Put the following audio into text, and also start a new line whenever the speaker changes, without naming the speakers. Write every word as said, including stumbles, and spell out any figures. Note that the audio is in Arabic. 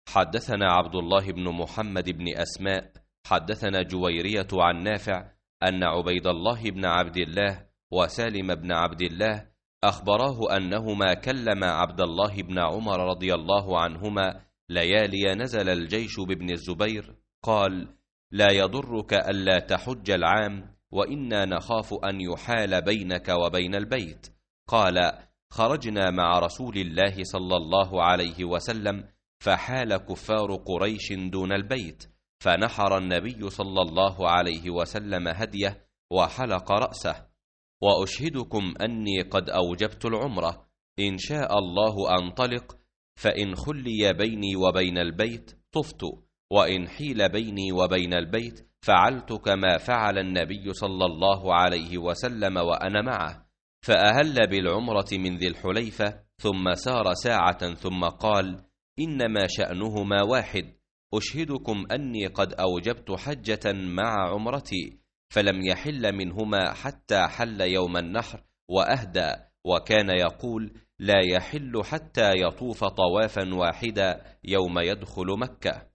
حدثنا عبد الله بن محمد بن أسماء حدثنا جويرية عن نافع أن عبيد الله بن عبد الله وسالم بن عبد الله أخبراه أنهما كلم عبد الله بن عمر رضي الله عنهما ليالي نزل الجيش بابن الزبير، قال: لا يضرك ألا تحج العام، وإنا نخاف أن يحال بينك وبين البيت. قال: خرجنا مع رسول الله صلى الله عليه وسلم فحال كفار قريش دون البيت، فنحر النبي صلى الله عليه وسلم هديه وحلق رأسه. وأشهدكم أني قد أوجبت العمرة، إن شاء الله أنطلق، فإن خلي بيني وبين البيت طفت، وإن حيل بيني وبين البيت فعلت كما فعل النبي صلى الله عليه وسلم وأنا معه. فأهل بالعمرة من ذي الحليفة، ثم سار ساعة ثم قال: إنما شأنهما واحد، أشهدكم أني قد أوجبت حجة مع عمرتي، فلم يحل منهما حتى حل يوم النحر وأهدى، وكان يقول: لا يحل حتى يطوف طوافا واحدا يوم يدخل مكة.